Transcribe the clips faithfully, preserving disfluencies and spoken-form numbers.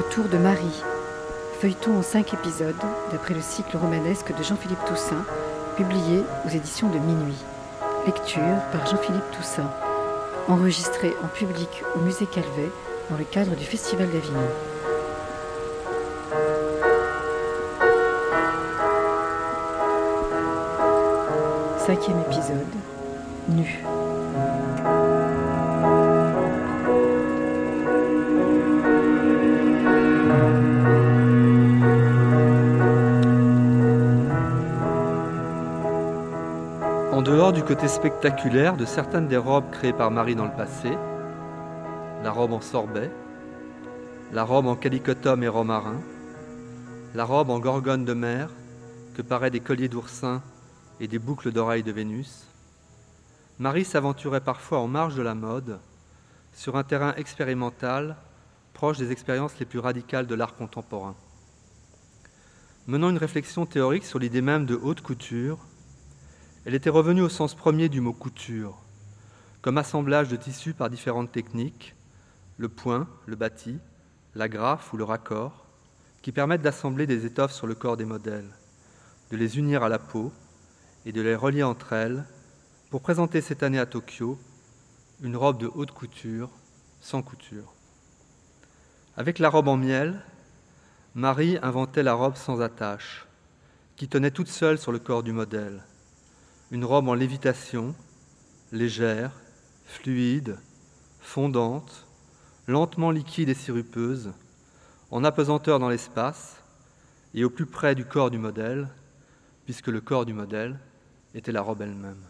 Retour de Marie, feuilleton en cinq épisodes, d'après le cycle romanesque de Jean-Philippe Toussaint, publié aux éditions de Minuit. Lecture par Jean-Philippe Toussaint. Enregistré en public au Musée Calvet dans le cadre du Festival d'Avignon. Cinquième épisode, Nu. En dehors du côté spectaculaire de certaines des robes créées par Marie dans le passé, la robe en sorbet, la robe en calicotum et romarin, la robe en gorgone de mer que paraient des colliers d'oursin et des boucles d'oreilles de Vénus, Marie s'aventurait parfois en marge de la mode, sur un terrain expérimental proche des expériences les plus radicales de l'art contemporain. Menant une réflexion théorique sur l'idée même de haute couture, elle était revenue au sens premier du mot couture, comme assemblage de tissus par différentes techniques, le point, le bâti, l'agrafe ou le raccord, qui permettent d'assembler des étoffes sur le corps des modèles, de les unir à la peau et de les relier entre elles pour présenter cette année à Tokyo une robe de haute couture sans couture. Avec la robe en miel, Marie inventait la robe sans attache, qui tenait toute seule sur le corps du modèle. Une robe en lévitation, légère, fluide, fondante, lentement liquide et sirupeuse, en apesanteur dans l'espace et au plus près du corps du modèle, puisque le corps du modèle était la robe elle-même.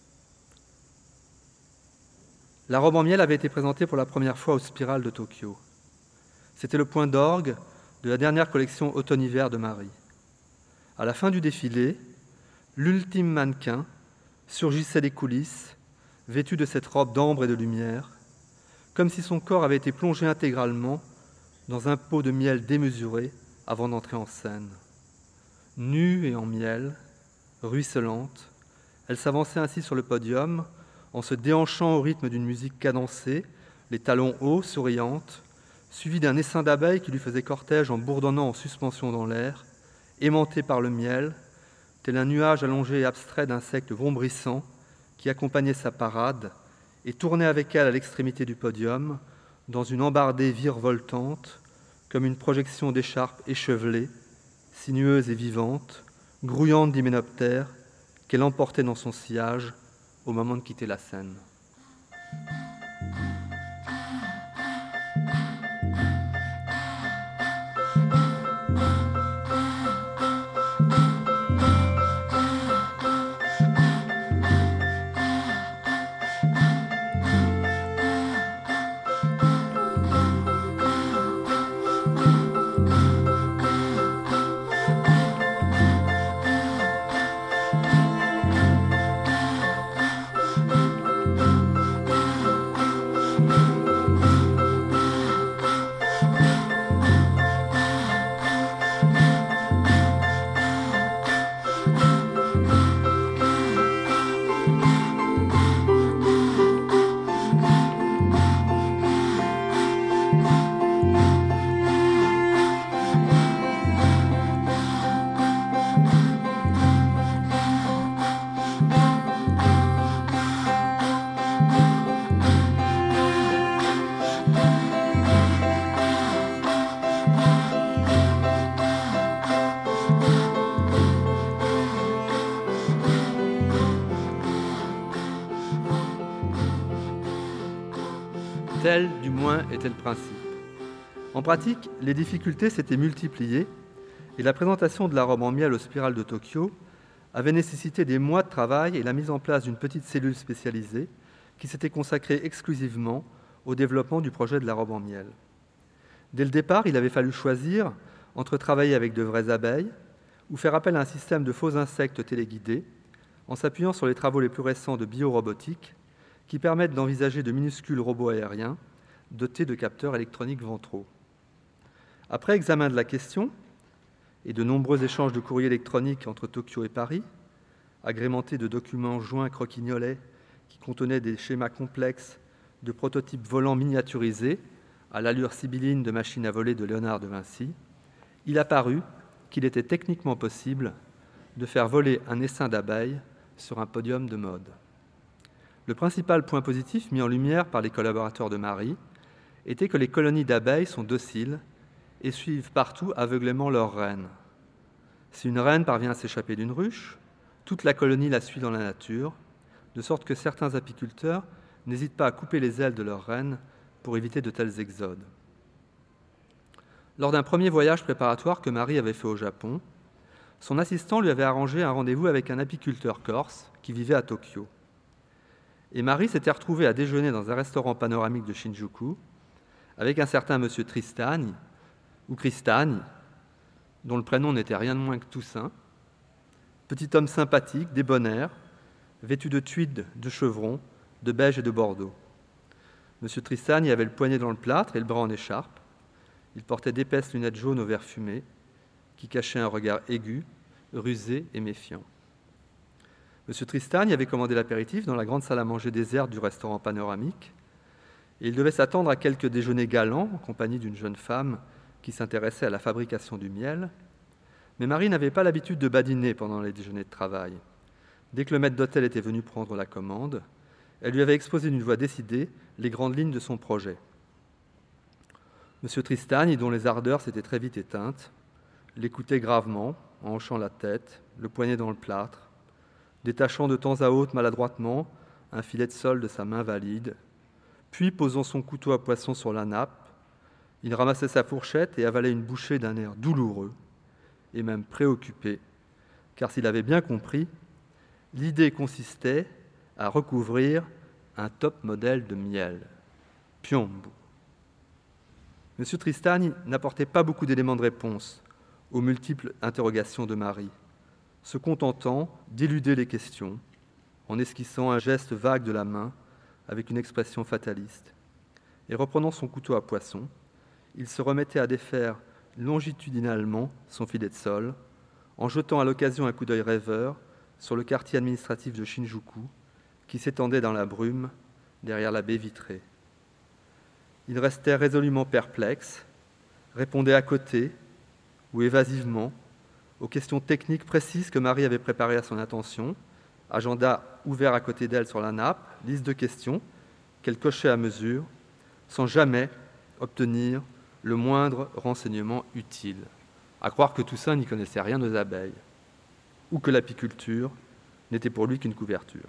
La robe en miel avait été présentée pour la première fois au Spiral de Tokyo. C'était le point d'orgue de la dernière collection automne-hiver de Marie. À la fin du défilé, l'ultime mannequin surgissait des coulisses, vêtu de cette robe d'ambre et de lumière, comme si son corps avait été plongé intégralement dans un pot de miel démesuré avant d'entrer en scène. Nue et en miel, ruisselante, elle s'avançait ainsi sur le podium en se déhanchant au rythme d'une musique cadencée, les talons hauts, souriante, suivie d'un essaim d'abeilles qui lui faisait cortège en bourdonnant en suspension dans l'air, aimantée par le miel, tel un nuage allongé et abstrait d'insectes vombrissants qui accompagnait sa parade et tournait avec elle à l'extrémité du podium, dans une embardée virevoltante, comme une projection d'écharpes échevelées, sinueuses et vivantes, grouillantes d'hyménoptères, qu'elle emportait dans son sillage au moment de quitter la scène. Tel, du moins, était le principe. En pratique, les difficultés s'étaient multipliées et la présentation de la robe en miel au Spiral de Tokyo avait nécessité des mois de travail et la mise en place d'une petite cellule spécialisée qui s'était consacrée exclusivement au développement du projet de la robe en miel. Dès le départ, il avait fallu choisir entre travailler avec de vraies abeilles ou faire appel à un système de faux insectes téléguidés en s'appuyant sur les travaux les plus récents de biorobotique qui permettent d'envisager de minuscules robots aériens dotés de capteurs électroniques ventraux. Après examen de la question et de nombreux échanges de courriers électroniques entre Tokyo et Paris, agrémentés de documents joints croquignolets qui contenaient des schémas complexes de prototypes volants miniaturisés à l'allure sibylline de machine à voler de Léonard de Vinci, il apparut qu'il était techniquement possible de faire voler un essaim d'abeilles sur un podium de mode. Le principal point positif mis en lumière par les collaborateurs de Marie était que les colonies d'abeilles sont dociles et suivent partout aveuglément leur reine. Si une reine parvient à s'échapper d'une ruche, toute la colonie la suit dans la nature, de sorte que certains apiculteurs n'hésitent pas à couper les ailes de leur reine pour éviter de tels exodes. Lors d'un premier voyage préparatoire que Marie avait fait au Japon, son assistant lui avait arrangé un rendez-vous avec un apiculteur corse qui vivait à Tokyo. Et Marie s'était retrouvée à déjeuner dans un restaurant panoramique de Shinjuku avec un certain monsieur Tristani, ou Cristani, dont le prénom n'était rien de moins que Toussaint, petit homme sympathique, débonnaire, vêtu de tweed, de chevron, de beige et de bordeaux. Monsieur Tristani avait le poignet dans le plâtre et le bras en écharpe. Il portait d'épaisses lunettes jaunes au verre fumé, qui cachaient un regard aigu, rusé et méfiant. Monsieur Tristani avait commandé l'apéritif dans la grande salle à manger déserte du restaurant panoramique, et il devait s'attendre à quelques déjeuners galants en compagnie d'une jeune femme qui s'intéressait à la fabrication du miel. Mais Marie n'avait pas l'habitude de badiner pendant les déjeuners de travail. Dès que le maître d'hôtel était venu prendre la commande, elle lui avait exposé d'une voix décidée les grandes lignes de son projet. Monsieur Tristani, dont les ardeurs s'étaient très vite éteintes, l'écoutait gravement, en hochant la tête, le poignet dans le plâtre, détachant de temps à autre maladroitement un filet de sole de sa main valide, puis posant son couteau à poisson sur la nappe, il ramassait sa fourchette et avalait une bouchée d'un air douloureux et même préoccupé, car s'il avait bien compris, l'idée consistait à recouvrir un top modèle de miel, Piombo. Monsieur Tristani n'apportait pas beaucoup d'éléments de réponse aux multiples interrogations de Marie, se contentant d'éluder les questions en esquissant un geste vague de la main avec une expression fataliste. Et reprenant son couteau à poisson, il se remettait à défaire longitudinalement son filet de sole, en jetant à l'occasion un coup d'œil rêveur sur le quartier administratif de Shinjuku, qui s'étendait dans la brume derrière la baie vitrée. Il restait résolument perplexe, répondait à côté ou évasivement aux questions techniques précises que Marie avait préparées à son attention, agenda ouvert à côté d'elle sur la nappe, liste de questions qu'elle cochait à mesure, sans jamais obtenir le moindre renseignement utile. À croire que Toussaint n'y connaissait rien aux abeilles, ou que l'apiculture n'était pour lui qu'une couverture.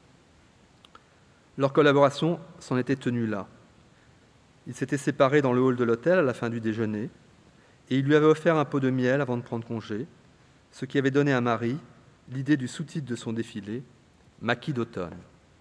Leur collaboration s'en était tenue là. Ils s'étaient séparés dans le hall de l'hôtel à la fin du déjeuner, et il lui avait offert un pot de miel avant de prendre congé, ce qui avait donné à Marie l'idée du sous-titre de son défilé, Maquis d'automne.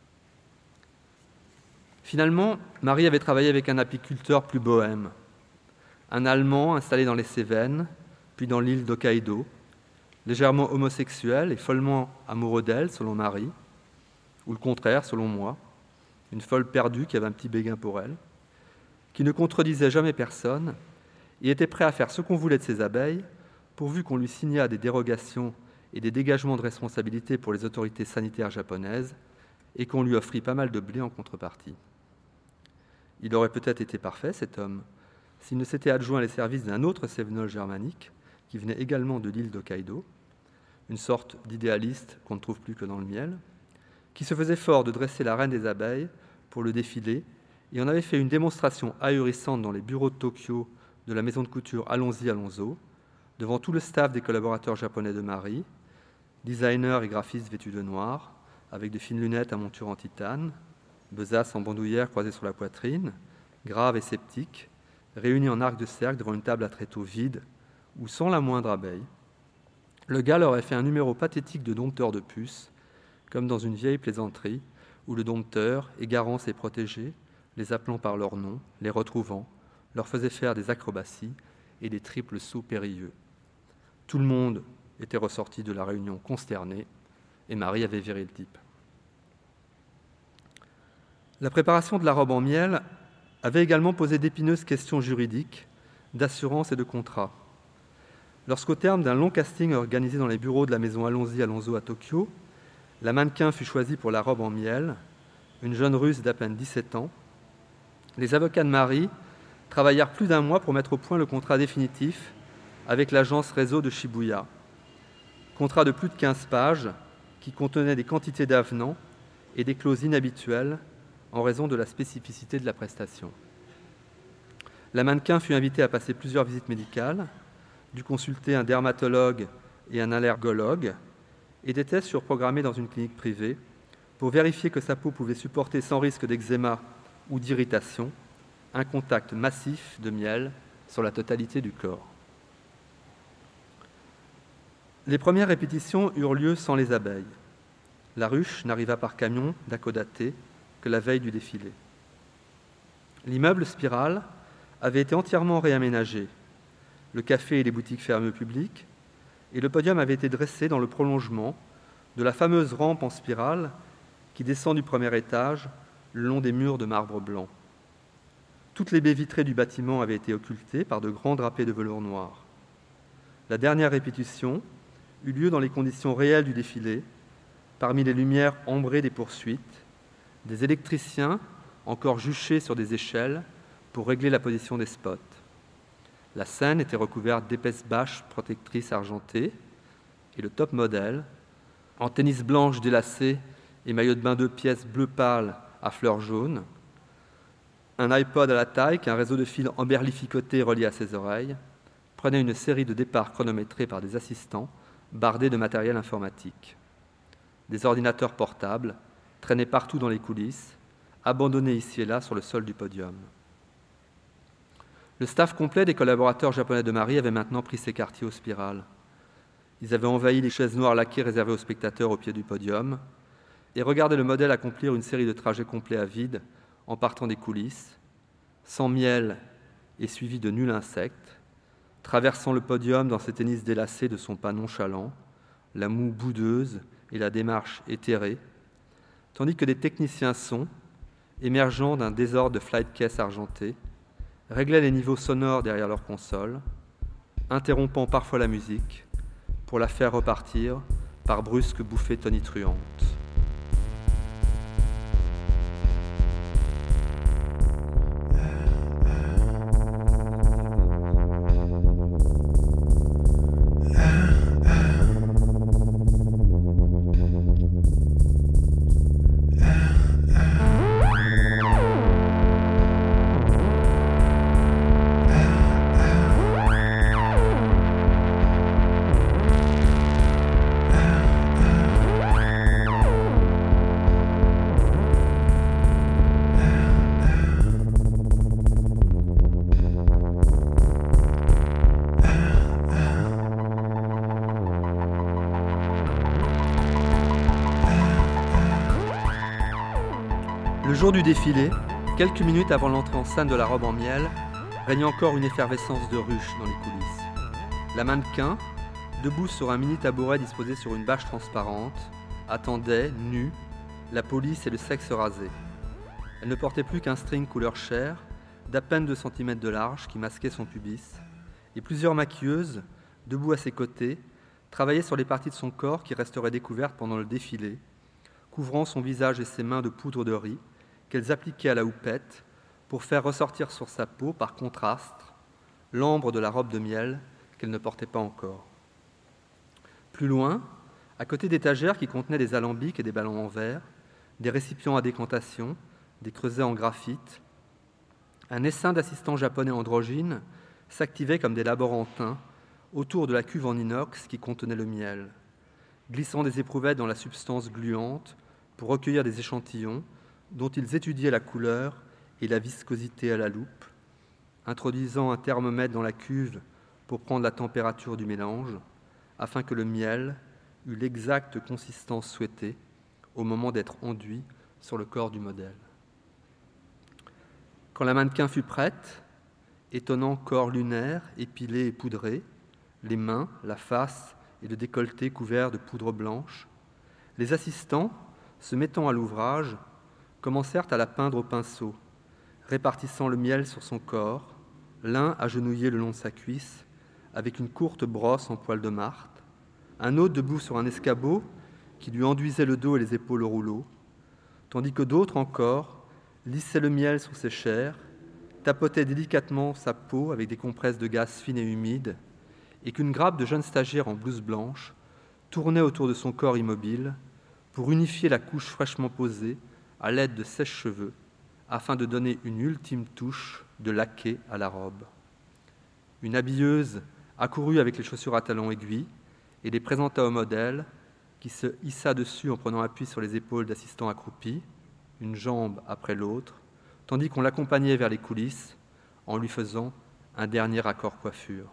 Finalement, Marie avait travaillé avec un apiculteur plus bohème, un Allemand installé dans les Cévennes, puis dans l'île d'Hokkaido, légèrement homosexuel et follement amoureux d'elle, selon Marie, ou le contraire, selon moi, une folle perdue qui avait un petit béguin pour elle, qui ne contredisait jamais personne et était prêt à faire ce qu'on voulait de ses abeilles, pourvu qu'on lui signât des dérogations et des dégagements de responsabilité pour les autorités sanitaires japonaises et qu'on lui offrit pas mal de blé en contrepartie. Il aurait peut-être été parfait, cet homme, s'il ne s'était adjoint les services d'un autre cévenol germanique qui venait également de l'île d'Hokkaido, une sorte d'idéaliste qu'on ne trouve plus que dans le miel, qui se faisait fort de dresser la reine des abeilles pour le défilé et en avait fait une démonstration ahurissante dans les bureaux de Tokyo de la maison de couture Allons-y, Allons-y, devant tout le staff des collaborateurs japonais de Marie, designers et graphistes vêtus de noir, avec de fines lunettes à monture en titane, besace en bandoulière croisée sur la poitrine, grave et sceptique, réunis en arc de cercle devant une table à tréteaux vide ou sans la moindre abeille. Le gars leur avait fait un numéro pathétique de dompteur de puces, comme dans une vieille plaisanterie où le dompteur, égarant ses protégés, les appelant par leur nom, les retrouvant, leur faisait faire des acrobaties et des triples sauts périlleux. Tout le monde était ressorti de la réunion consterné, et Marie avait viré le type. La préparation de la robe en miel avait également posé d'épineuses questions juridiques, d'assurance et de contrat. Lorsqu'au terme d'un long casting organisé dans les bureaux de la maison Allons-y, Allons-y à Tokyo, la mannequin fut choisie pour la robe en miel, une jeune Russe d'à peine dix-sept ans, les avocats de Marie travaillèrent plus d'un mois pour mettre au point le contrat définitif avec l'agence réseau de Shibuya. Contrat de plus de quinze pages qui contenait des quantités d'avenants et des clauses inhabituelles en raison de la spécificité de la prestation. La mannequin fut invitée à passer plusieurs visites médicales, dut consulter un dermatologue et un allergologue, et des tests furent programmés dans une clinique privée pour vérifier que sa peau pouvait supporter sans risque d'eczéma ou d'irritation un contact massif de miel sur la totalité du corps. Les premières répétitions eurent lieu sans les abeilles. La ruche n'arriva par camion d'Hakodate que la veille du défilé. L'immeuble Spirale avait été entièrement réaménagé. Le café et les boutiques fermées au public, et le podium avait été dressé dans le prolongement de la fameuse rampe en spirale qui descend du premier étage le long des murs de marbre blanc. Toutes les baies vitrées du bâtiment avaient été occultées par de grands drapés de velours noir. La dernière répétition eut lieu dans les conditions réelles du défilé, parmi les lumières ambrées des poursuites, des électriciens encore juchés sur des échelles pour régler la position des spots. La scène était recouverte d'épaisses bâches protectrices argentées et le top modèle, en tennis blanche délacée et maillot de bain deux pièces bleu pâle à fleurs jaunes, un iPod à la taille qu'un réseau de fils emberlificotés relié à ses oreilles, prenait une série de départs chronométrés par des assistants bardés de matériel informatique. Des ordinateurs portables traînaient partout dans les coulisses, abandonnés ici et là sur le sol du podium. Le staff complet des collaborateurs japonais de Marie avait maintenant pris ses quartiers aux spirales. Ils avaient envahi les chaises noires laquées réservées aux spectateurs au pied du podium et regardaient le modèle accomplir une série de trajets complets à vide en partant des coulisses, sans miel et suivi de nul insecte, traversant le podium dans ses tennis délacés de son pas nonchalant, la moue boudeuse et la démarche éthérée, tandis que des techniciens son, émergeant d'un désordre de flight case argenté, réglaient les niveaux sonores derrière leur console, interrompant parfois la musique pour la faire repartir par brusques bouffées tonitruantes. Le jour du défilé, quelques minutes avant l'entrée en scène de la robe en miel, régnait encore une effervescence de ruches dans les coulisses. La mannequin, debout sur un mini tabouret disposé sur une bâche transparente, attendait, nue, la police et le sexe rasé. Elle ne portait plus qu'un string couleur chair, d'à peine deux centimètres de large, qui masquait son pubis, et plusieurs maquilleuses, debout à ses côtés, travaillaient sur les parties de son corps qui resteraient découvertes pendant le défilé, couvrant son visage et ses mains de poudre de riz, qu'elles appliquaient à la houppette pour faire ressortir sur sa peau, par contraste, l'ambre de la robe de miel qu'elle ne portait pas encore. Plus loin, à côté d'étagères qui contenaient des alambics et des ballons en verre, des récipients à décantation, des creusets en graphite, un essaim d'assistants japonais androgynes s'activait comme des laborantins autour de la cuve en inox qui contenait le miel, glissant des éprouvettes dans la substance gluante pour recueillir des échantillons dont ils étudiaient la couleur et la viscosité à la loupe, introduisant un thermomètre dans la cuve pour prendre la température du mélange, afin que le miel eût l'exacte consistance souhaitée au moment d'être enduit sur le corps du modèle. Quand la mannequin fut prête, étonnant corps lunaire, épilé et poudré, les mains, la face et le décolleté couverts de poudre blanche, les assistants, se mettant à l'ouvrage, commencèrent à la peindre au pinceau, répartissant le miel sur son corps, l'un agenouillé le long de sa cuisse, avec une courte brosse en poil de martre, un autre debout sur un escabeau qui lui enduisait le dos et les épaules au rouleau, tandis que d'autres encore lissaient le miel sur ses chairs, tapotait délicatement sa peau avec des compresses de gaz fines et humides, et qu'une grappe de jeunes stagiaires en blouse blanche tournait autour de son corps immobile pour unifier la couche fraîchement posée à l'aide de sèche-cheveux, afin de donner une ultime touche de laqué à la robe. Une habilleuse accourut avec les chaussures à talons aiguilles et les présenta au modèle, qui se hissa dessus en prenant appui sur les épaules d'assistants accroupis, une jambe après l'autre, tandis qu'on l'accompagnait vers les coulisses en lui faisant un dernier accord coiffure.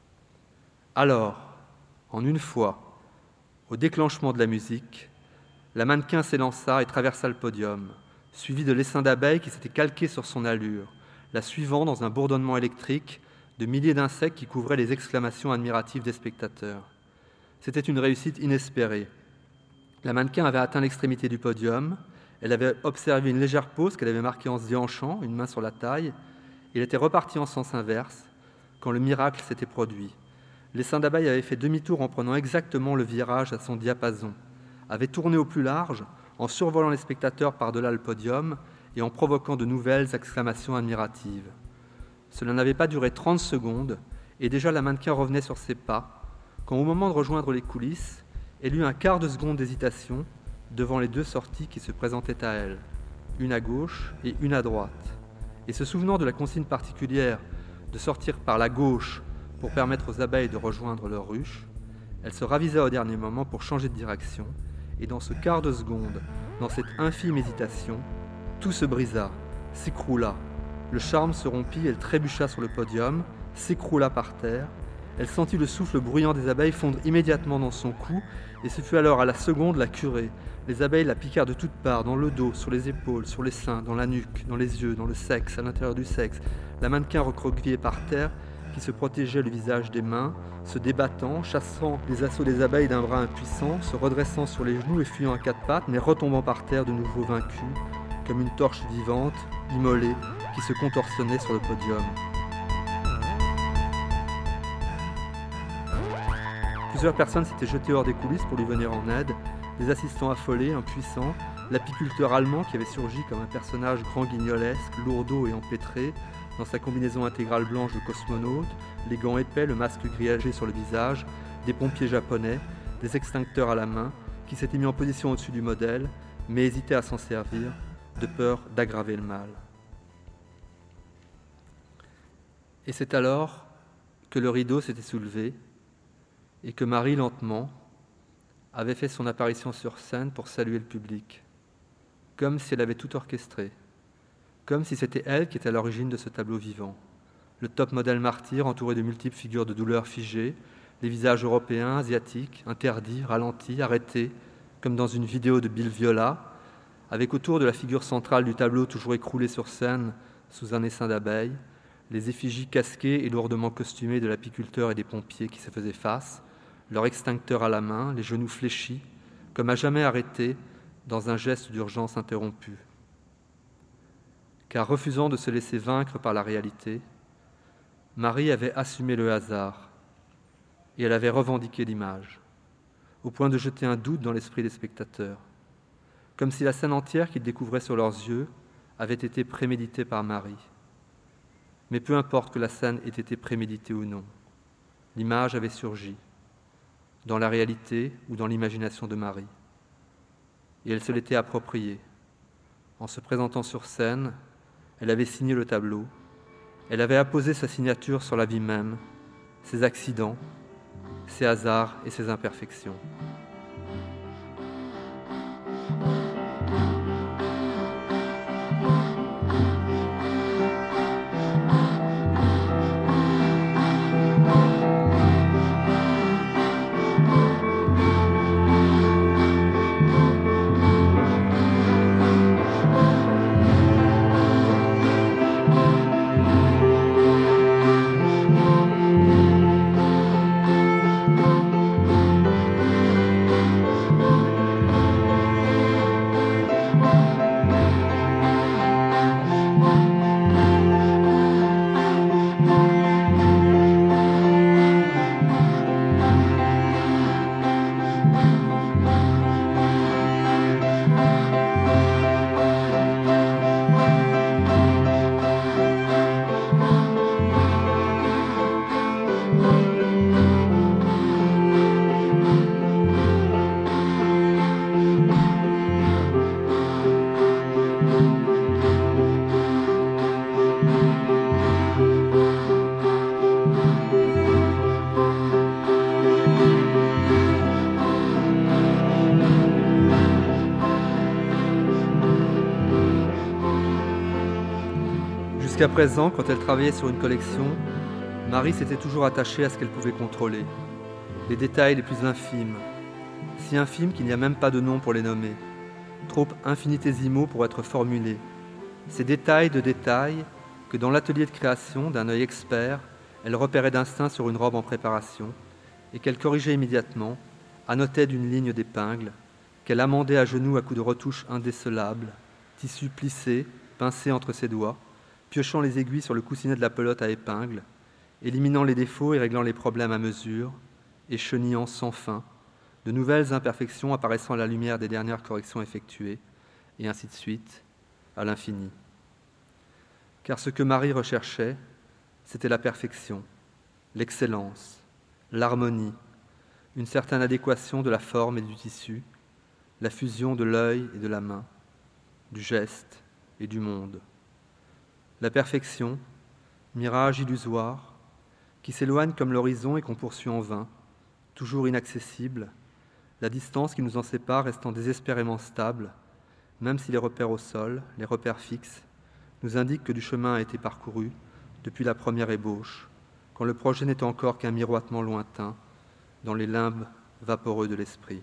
Alors, en une fois, au déclenchement de la musique, la mannequin s'élança et traversa le podium, suivi de l'essaim d'abeilles qui s'était calqué sur son allure, la suivant dans un bourdonnement électrique de milliers d'insectes qui couvraient les exclamations admiratives des spectateurs. C'était une réussite inespérée. La mannequin avait atteint l'extrémité du podium, elle avait observé une légère pause qu'elle avait marquée en se déhanchant, une main sur la taille, et elle était repartie en sens inverse quand le miracle s'était produit. L'essaim d'abeilles avait fait demi-tour en prenant exactement le virage à son diapason, avait tourné au plus large en survolant les spectateurs par-delà le podium et en provoquant de nouvelles exclamations admiratives. Cela n'avait pas duré trente secondes, et déjà la mannequin revenait sur ses pas, quand au moment de rejoindre les coulisses, elle eut un quart de seconde d'hésitation devant les deux sorties qui se présentaient à elle, une à gauche et une à droite. Et se souvenant de la consigne particulière de sortir par la gauche pour permettre aux abeilles de rejoindre leur ruche, elle se ravisa au dernier moment pour changer de direction, et dans ce quart de seconde, dans cette infime hésitation, tout se brisa, s'écroula. Le charme se rompit, elle trébucha sur le podium, s'écroula par terre. Elle sentit le souffle bruyant des abeilles fondre immédiatement dans son cou, et ce fut alors à la seconde la curée. Les abeilles la piquèrent de toutes parts, dans le dos, sur les épaules, sur les seins, dans la nuque, dans les yeux, dans le sexe, à l'intérieur du sexe. La mannequin recroquevillée par terre, qui se protégeait le visage des mains, se débattant, chassant les assauts des abeilles d'un bras impuissant, se redressant sur les genoux et fuyant à quatre pattes, mais retombant par terre de nouveau vaincue, comme une torche vivante, immolée, qui se contorsionnait sur le podium. Plusieurs personnes s'étaient jetées hors des coulisses pour lui venir en aide, des assistants affolés, impuissants, l'apiculteur allemand qui avait surgi comme un personnage grand guignolesque, lourdeau et empêtré, dans sa combinaison intégrale blanche de cosmonaute, les gants épais, le masque grillagé sur le visage, des pompiers japonais, des extincteurs à la main, qui s'étaient mis en position au-dessus du modèle, mais hésitaient à s'en servir, de peur d'aggraver le mal. Et c'est alors que le rideau s'était soulevé, et que Marie, lentement, avait fait son apparition sur scène pour saluer le public, comme si elle avait tout orchestré, comme si c'était elle qui était à l'origine de ce tableau vivant. Le top modèle martyr entouré de multiples figures de douleur figées, les visages européens, asiatiques, interdits, ralentis, arrêtés, comme dans une vidéo de Bill Viola, avec autour de la figure centrale du tableau toujours écroulée sur scène sous un essaim d'abeilles, les effigies casquées et lourdement costumées de l'apiculteur et des pompiers qui se faisaient face, leur extincteur à la main, les genoux fléchis, comme à jamais arrêtés dans un geste d'urgence interrompu. Car refusant de se laisser vaincre par la réalité, Marie avait assumé le hasard et elle avait revendiqué l'image, au point de jeter un doute dans l'esprit des spectateurs, comme si la scène entière qu'ils découvraient sur leurs yeux avait été préméditée par Marie. Mais peu importe que la scène ait été préméditée ou non, l'image avait surgi, dans la réalité ou dans l'imagination de Marie. Et elle se l'était appropriée. En se présentant sur scène, elle avait signé le tableau, elle avait apposé sa signature sur la vie même, ses accidents, ses hasards et ses imperfections. Jusqu'à présent, quand elle travaillait sur une collection, Marie s'était toujours attachée à ce qu'elle pouvait contrôler, les détails les plus infimes, si infimes qu'il n'y a même pas de nom pour les nommer, trop infinitésimaux pour être formulés, ces détails de détails que dans l'atelier de création, d'un œil expert, elle repérait d'instinct sur une robe en préparation et qu'elle corrigeait immédiatement, annotait d'une ligne d'épingle, qu'elle amendait à genoux à coups de retouches indécelables, tissu plissé, pincé entre ses doigts, piochant les aiguilles sur le coussinet de la pelote à épingles, éliminant les défauts et réglant les problèmes à mesure, et chenillant sans fin, de nouvelles imperfections apparaissant à la lumière des dernières corrections effectuées, et ainsi de suite, à l'infini. Car ce que Marie recherchait, c'était la perfection, l'excellence, l'harmonie, une certaine adéquation de la forme et du tissu, la fusion de l'œil et de la main, du geste et du monde. La perfection, mirage illusoire, qui s'éloigne comme l'horizon et qu'on poursuit en vain, toujours inaccessible, la distance qui nous en sépare restant désespérément stable, même si les repères au sol, les repères fixes, nous indiquent que du chemin a été parcouru depuis la première ébauche, quand le projet n'était encore qu'un miroitement lointain dans les limbes vaporeux de l'esprit.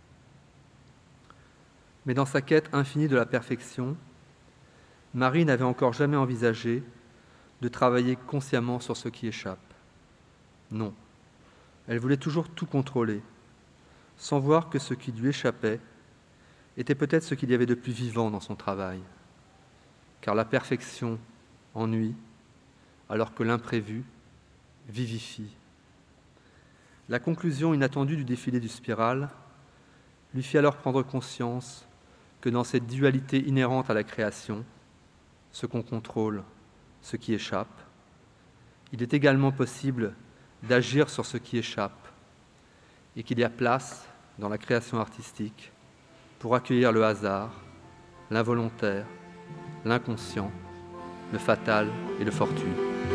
Mais dans sa quête infinie de la perfection, Marie n'avait encore jamais envisagé de travailler consciemment sur ce qui échappe. Non, elle voulait toujours tout contrôler, sans voir que ce qui lui échappait était peut-être ce qu'il y avait de plus vivant dans son travail. Car la perfection ennuie, alors que l'imprévu vivifie. La conclusion inattendue du défilé du Spiral lui fit alors prendre conscience que dans cette dualité inhérente à la création, ce qu'on contrôle, ce qui échappe, il est également possible d'agir sur ce qui échappe et qu'il y a place, dans la création artistique, pour accueillir le hasard, l'involontaire, l'inconscient, le fatal et le fortuit.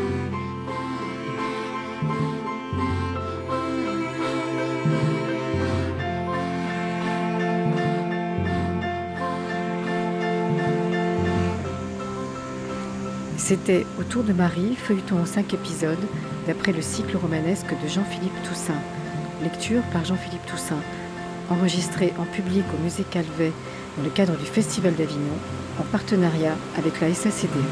C'était Autour de Marie, feuilleton en cinq épisodes, d'après le cycle romanesque de Jean-Philippe Toussaint. Lecture par Jean-Philippe Toussaint. Enregistré en public au Musée Calvet dans le cadre du Festival d'Avignon, en partenariat avec la S A C D.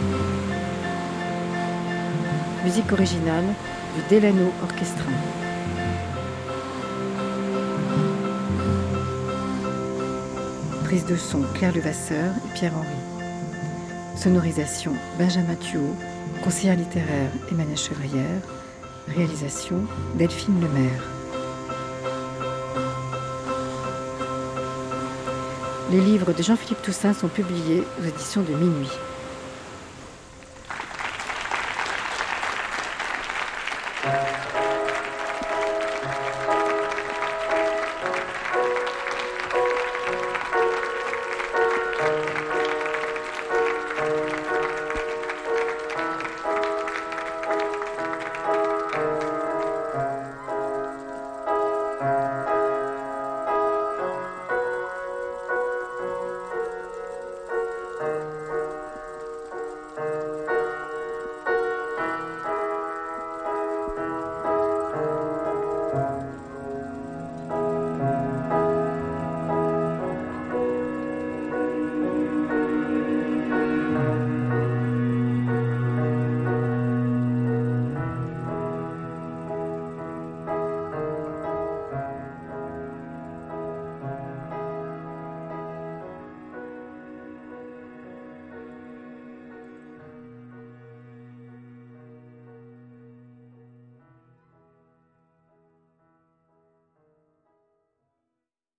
Musique originale du Delano Orchestra. Prise de son Claire Levasseur et Pierre Henry. Sonorisation Benjamin Thuot, conseillère littéraire Emmanuelle Chevrière, réalisation Delphine Lemaire. Les livres de Jean-Philippe Toussaint sont publiés aux éditions de Minuit.